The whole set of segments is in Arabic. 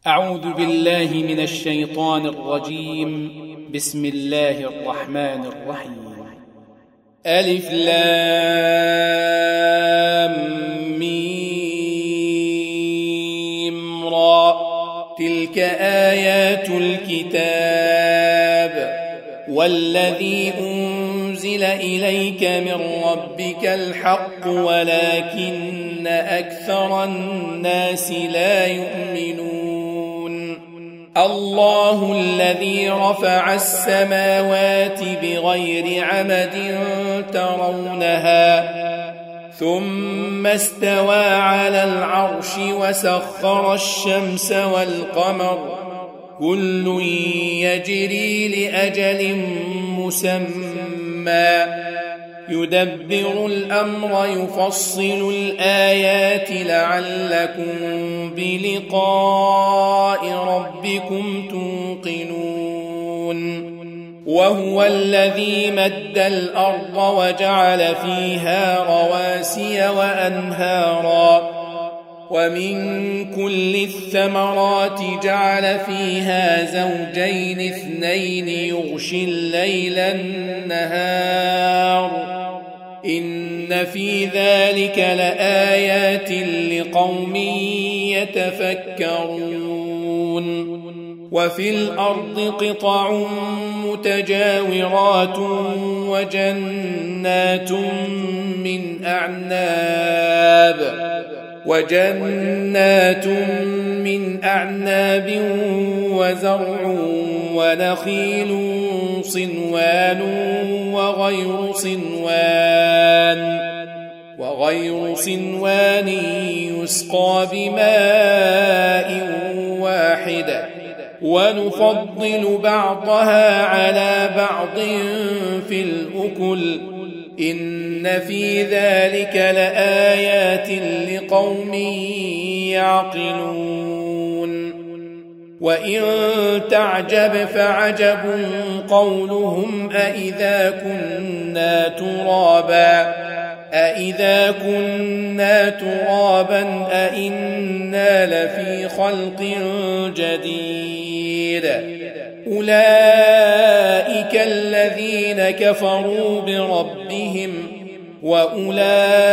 أعوذ بالله من الشيطان الرجيم. بسم الله الرحمن الرحيم. ألف لام ميم را. تلك آيات الكتاب والذي أنزل إليك من ربك الحق ولكن أكثر الناس لا يؤمنون. الله الذي رفع السماوات بغير عمد ترونها ثم استوى على العرش وسخر الشمس والقمر كل يجري لأجل مسمى يدبر الأمر يفصل الآيات لعلكم بلقاء ربكم توقنون. وهو الذي مد الأرض وجعل فيها رواسي وأنهارا ومن كل الثمرات جعل فيها زوجين اثنين يغشي الليل النهار إن في ذلك لآيات لقوم يتفكرون. وفي الأرض قطع متجاورات وجنات من أعناب وزرع ونخيل صنوان وغير صنوان يسقى بماء واحد ونفضل بعضها على بعض في الأكل إن في ذلك لآيات لقوم يعقلون. وإن تعجب فعجب قولهم أإذا كنا ترابا أإنا لفي خلق جديد. أولئك الذين كفروا بربهم وأولئك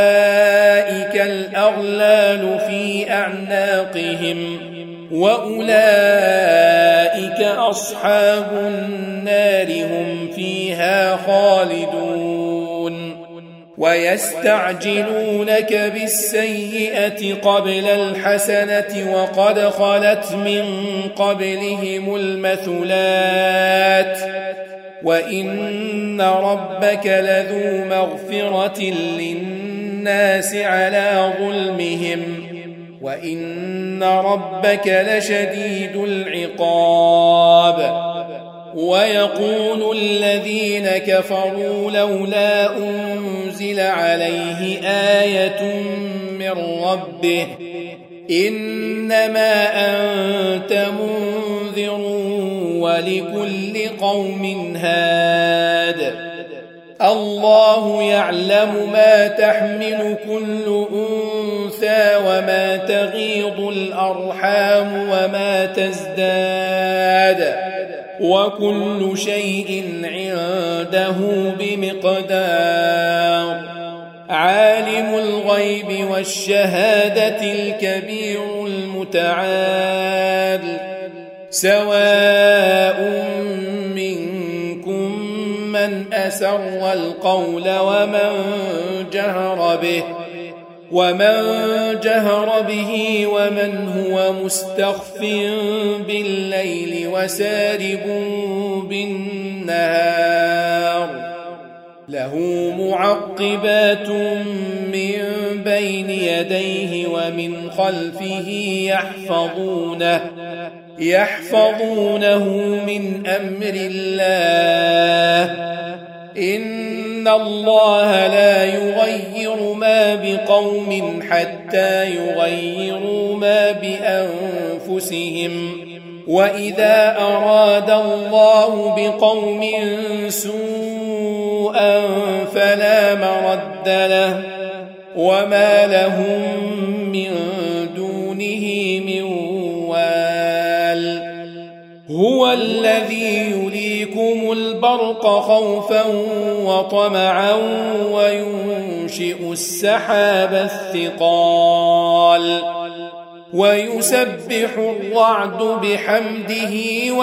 الأغلال في أعناقهم وأولئك أصحاب النار هم فيها خالدون. ويستعجلونك بالسيئة قبل الحسنة وقد خلت من قبلهم المثلات وإن ربك لذو مغفرة للناس على ظلمهم وإن ربك لشديد العقاب. ويقول الذين كفروا لولا أنزل عليه آية من ربه إنما أنت منذر ولكل قوم هاد. الله يعلم ما تحمل كل أنثى وما تغيض الأرحام وما تزداد وكل شيء عنده بمقدار. عالم الغيب والشهادة الكبير المتعال. سواء منكم من أسر القول ومن جهر به ومن هو مستخف بالليل وسارب بالنهار. له معقبات من بين يديه ومن خلفه يحفظونه من أمر الله. إن الله لا يغير ما بقوم حتى يغيروا ما بأنفسهم وإذا أراد الله بقوم سوءا فلا مرد له وما لهم من دونه من وال. هو الذي يريكم البرق خوفا وطمعا وينشئ السحاب الثقال ويسبح الرعد بحمده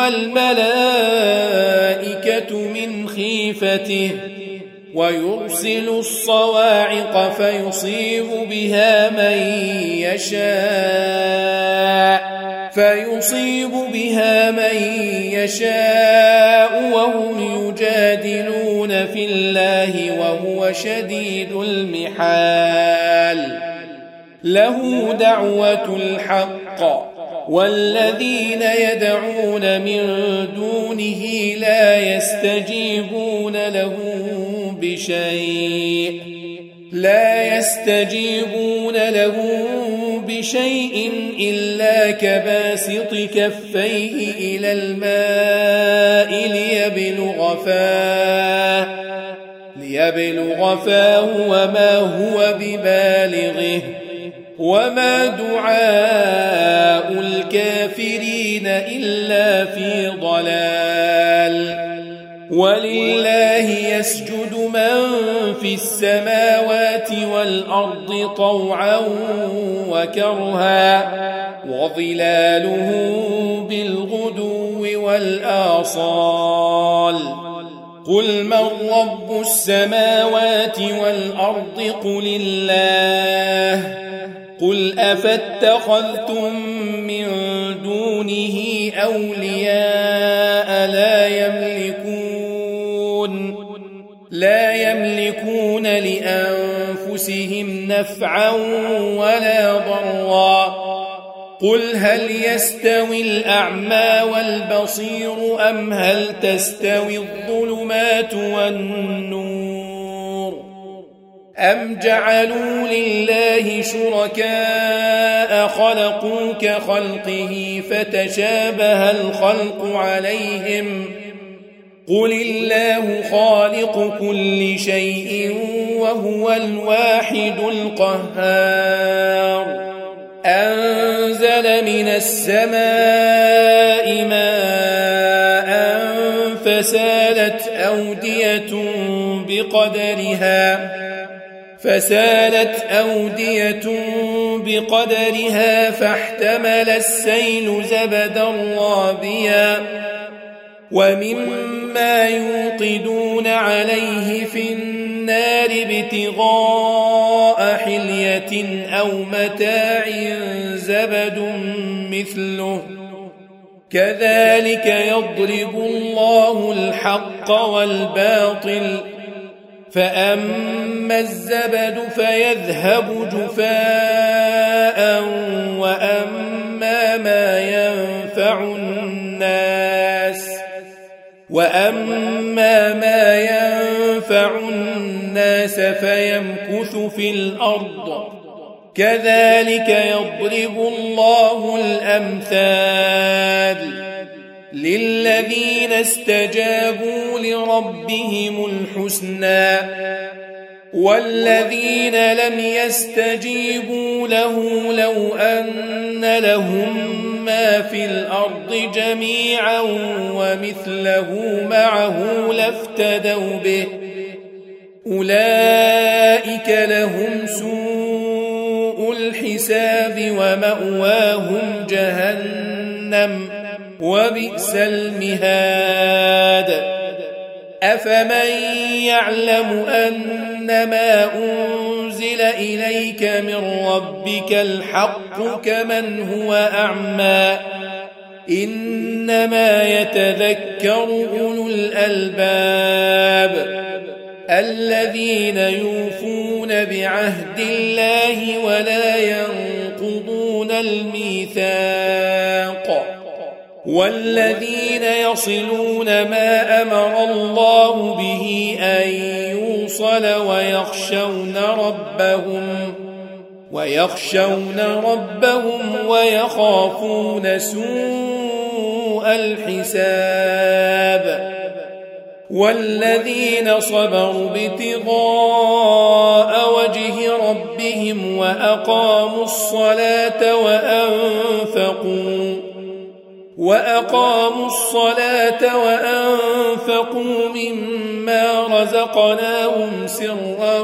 والملائكة من خيفته ويرسل الصواعق فيصيب بها من يشاء وهم يجادلون في الله وهو شديد المحال له دعوة الحق والذين يدعون من دونه لا يستجيبون له بشيء إلا كباسط كفيه إلى الماء ليبلغ فاه وما هو ببالغه وما دعاء الكافرين إلا في ضلال ولله يسجد من في السماوات والأرض طوعا وكرها وظلاله بالغدو والآصال قل من رب السماوات والأرض قل الله قل أفاتخذتم من دونه أولياء لا يملكون لأنفسهم نفعا ولا ضرا قل هل يستوي الأعمى والبصير أم هل تستوي الظلمات والنور أم جعلوا لله شركاء خلقوا كخلقه فتشابه الخلق عليهم قل الله خالق كل شيء وهو الواحد القهار أنزل من السماء ماء فسالت أودية بقدرها فاحتمل السيل زبدا رابيا ومما يوقدون عليه في النار ابتغاء حلية أو متاع زبد مثله كذلك يضرب الله الحق والباطل فأما الزبد فيذهب جفاء وأما ما ينفع الناس فيمكث في الأرض كذلك يضرب الله الأمثال للذين استجابوا لربهم الحسنى والذين لم يستجيبوا له لو أن لهم ما في الأرض جميعا ومثله معه لافتدوا به أولئك لهم سوء الحساب ومأواهم جهنم وبئس المهاد أفمن يعلم أنما أنزل إليك من ربك الحق كمن هو أعمى إنما يتذكر أولو الألباب الذين يوفون بعهد الله ولا ينقضون الميثاق والذين يصلون ما أمر الله به أن يوصل ويخشون ربهم ويخافون سوء الحساب والذين صبروا ابتغاء وجه ربهم وأقاموا الصلاة وأقاموا الصلاة وأنفقوا مما رزقناهم سرا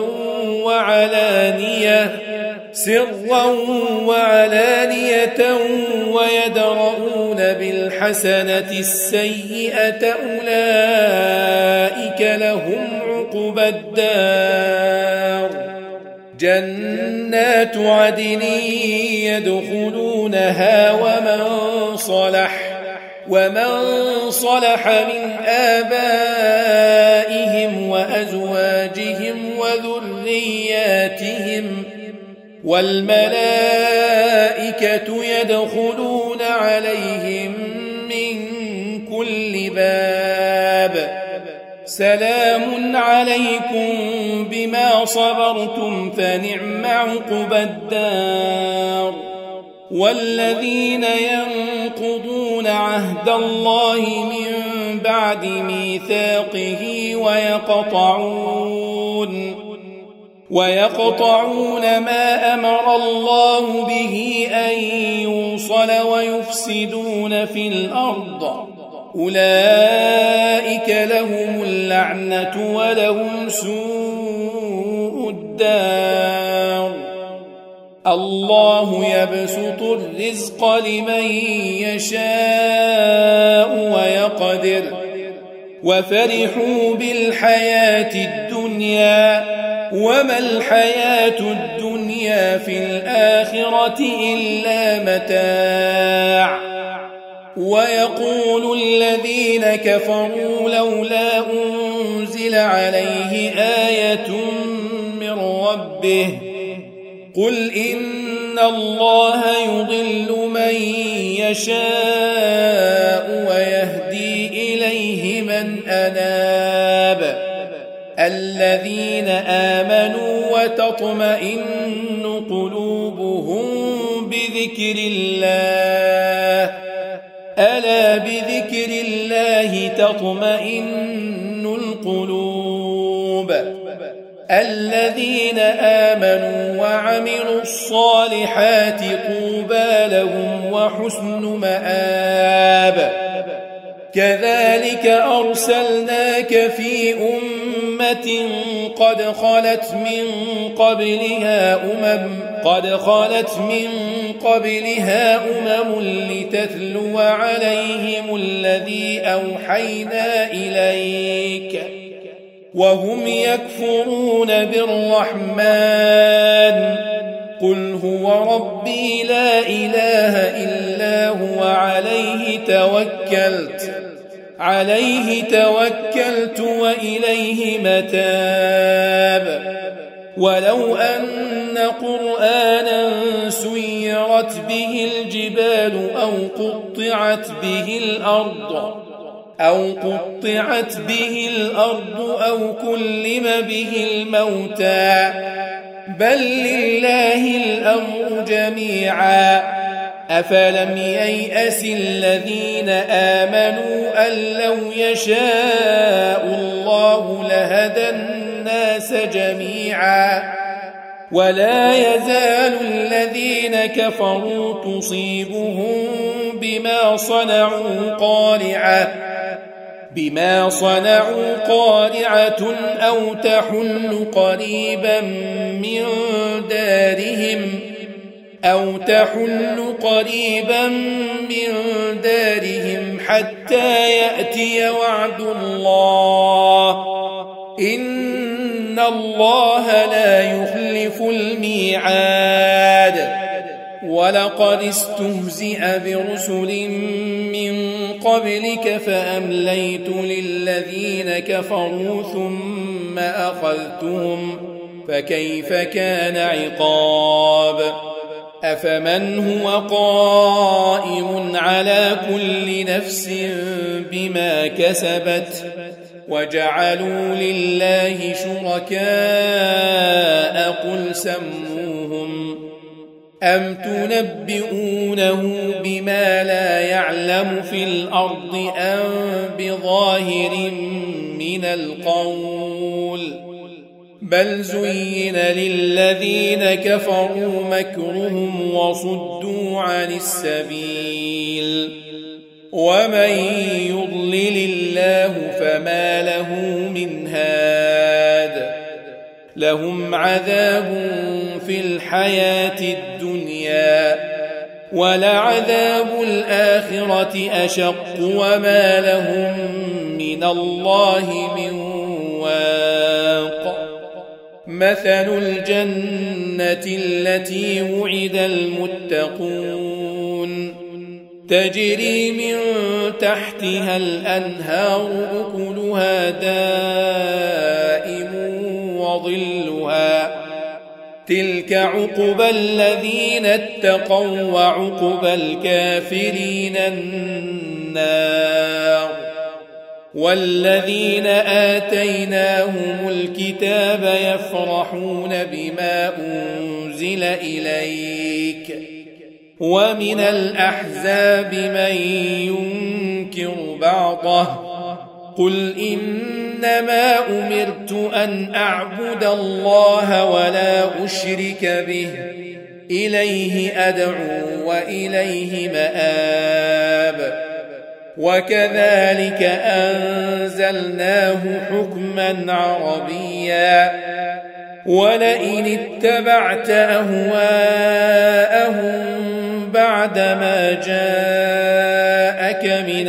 وعلانية ويدرؤون بالحسنة السيئة أولئك لهم عقبى الدار جنات عدن يدخلونها ومن صلح من آبائهم وأزواجهم وذرياتهم والملائكة يدخلون عليهم من كل باب سلام عليكم بما صبرتم فنعم عقبى الدار والذين ينقضون عهد الله من بعد ميثاقه ويقطعون ما أمر الله به أن يوصل ويفسدون في الأرض أولئك لهم اللعنة ولهم سوء الدار الله يبسط الرزق لمن يشاء ويقدر وفرحوا بالحياة الدنيا وما الحياة الدنيا في الآخرة إلا متاع ويقول الذين كفروا لولا أنزل عليه آية من ربه قل إن الله يضل من يشاء ويهدي إليه من أناب الذين آمنوا وتطمئن قلوبهم بذكر الله ألا بذكر الله تطمئن القلوب الذين آمنوا وعملوا الصالحات طوبى لهم وحسن مآب كذلك أرسلناك في أمة قد خلت من قبلها أمم لتتلو عليهم الذي أوحينا إليك وهم يكفرون بالرحمن قل هو ربي لا إله إلا هو عليه توكلت وإليه متاب ولو أن قرآنا سيرت به الجبال أو قطعت به الأرض أو كلم به الموتى بل لله الأمر جميعا أفلم ييأس الذين آمنوا أن لو يشاء الله لهدى الناس جميعا ولا يزال الذين كفروا تصيبهم بما صنعوا قارعة أو تحل قريبا من دارهم حتى يأتي وعد الله إن الله لا يخلف الميعاد ولقد استهزئ برسل من قبلك فأمليت للذين كفروا ثم أخذتهم فكيف كان عقاب أفمن هو قائم على كل نفس بما كسبت وجعلوا لله شركاء قل سموهم أم تنبئونه بما لا يعلم في الأرض أم بظاهر من القول بل زين للذين كفروا مكرهم وصدوا عن السبيل ومن يضلل الله فما له من هاد لهم عذاب في الحياة الدنيا ولعذاب الآخرة أشق وما لهم من الله من واق مثل الجنة التي وعد المتقون تجري من تحتها الأنهار أكلها دائم وظلها تلك عقبى الذين اتقوا وعقبى الكافرين النار والذين آتيناهم الكتاب يفرحون بما أنزل إليك ومن الأحزاب من ينكر بعضه قل إنما أمرت أن أعبد الله ولا أشرك به إليه أدعو وإليه مآب وكذلك أنزلناه حكما عربيا ولئن اتبعت أهواءهم بعدما جاءك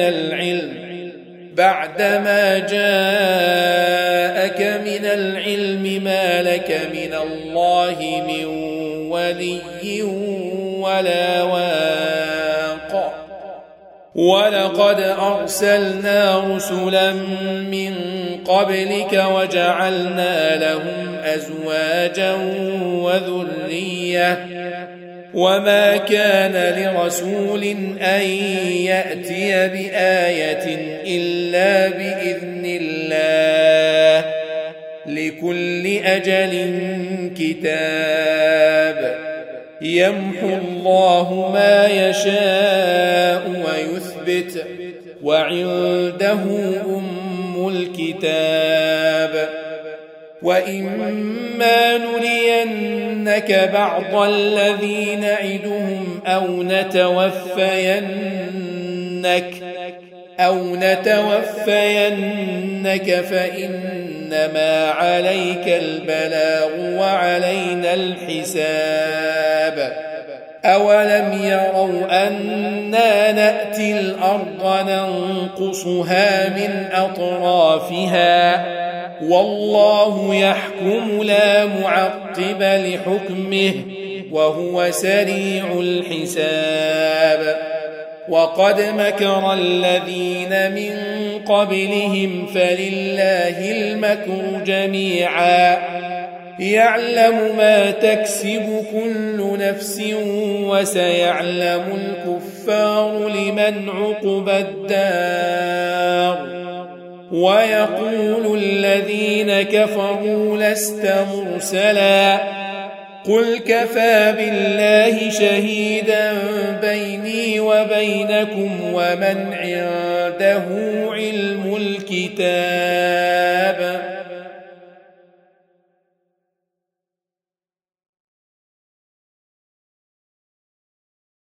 من العلم ما لك من الله من ولي ولا واق ولقد أرسلنا رسلا من قبلك وجعلنا لهم أزواجا وذرية وما كان لرسول أن يأتي بآية إلا بإذن الله لكل أجل كتاب يمحو الله ما يشاء ويثبت وعنده أم الكتاب وإما نرينك بعض الذي نعدهم أو نتوفينك فإنما عليك البلاغ وعلينا الحساب أولم يروا أنا نأتي الأرض ننقصها من أطرافها والله يحكم لا معقب لحكمه وهو سريع الحساب وقد مكر الذين من قبلهم فلله المكر جميعا يعلم ما تكسب كل نفس وسيعلم الكفار لمن عقبى الدار ويقول الذين كفروا لست مرسلا قل كفى بالله شهيدا بيني وبينكم ومن عنده علم الكتاب